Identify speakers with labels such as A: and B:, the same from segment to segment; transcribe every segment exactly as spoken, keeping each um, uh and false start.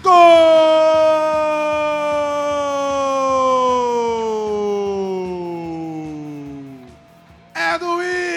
A: É do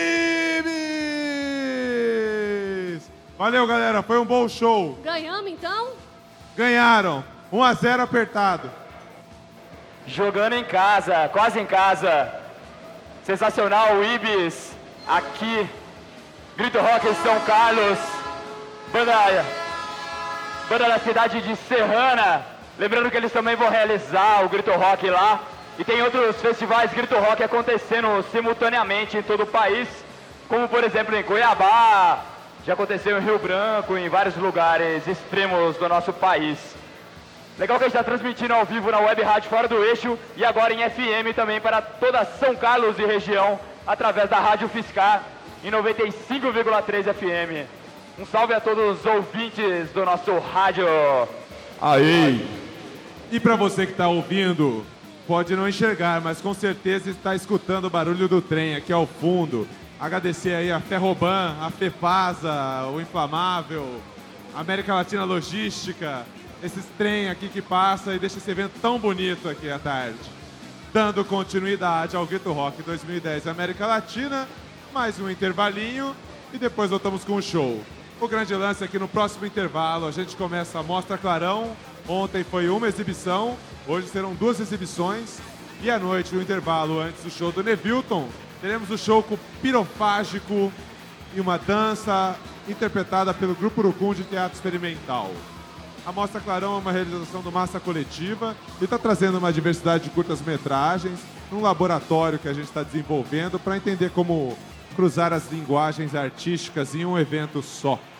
A: Ibis! Valeu, galera. Foi um bom show.
B: Ganhamos, então?
A: Ganharam. um a zero apertado.
C: Jogando em casa, quase em casa. Sensacional, o Ibis aqui. Grito Rock em São Carlos. Banda, banda da cidade de Serrana. Lembrando que eles também vão realizar o Grito Rock lá. E tem outros festivais Grito Rock acontecendo simultaneamente em todo o país. Como, por exemplo, em Cuiabá. Já aconteceu em Rio Branco, em vários lugares extremos do nosso país. Legal que a gente está transmitindo ao vivo na Web Rádio Fora do Eixo e agora em F M também para toda São Carlos e região, através da Rádio Fiscar em noventa e cinco vírgula três F M. Um salve a todos os ouvintes do nosso rádio.
A: Aí! E para você que está ouvindo, pode não enxergar, mas com certeza está escutando o barulho do trem aqui ao fundo. Agradecer aí a Ferroban, a Fepasa, o Inflamável, a América Latina Logística, esses trem aqui que passa e deixa esse evento tão bonito aqui à tarde. Dando continuidade ao Grito Rock dois mil e dez América Latina, mais um intervalinho e depois voltamos com o show. O grande lance é que no próximo intervalo a gente começa a Mostra Clarão. Ontem foi uma exibição, hoje serão duas exibições. E à noite, no intervalo antes do show do Nevilton, teremos o show com Pirofágico e uma dança interpretada pelo Grupo Urucum de Teatro Experimental. A Mostra Clarão é uma realização do Massa Coletiva e está trazendo uma diversidade de curtas-metragens num laboratório que a gente está desenvolvendo para entender como cruzar as linguagens artísticas em um evento só.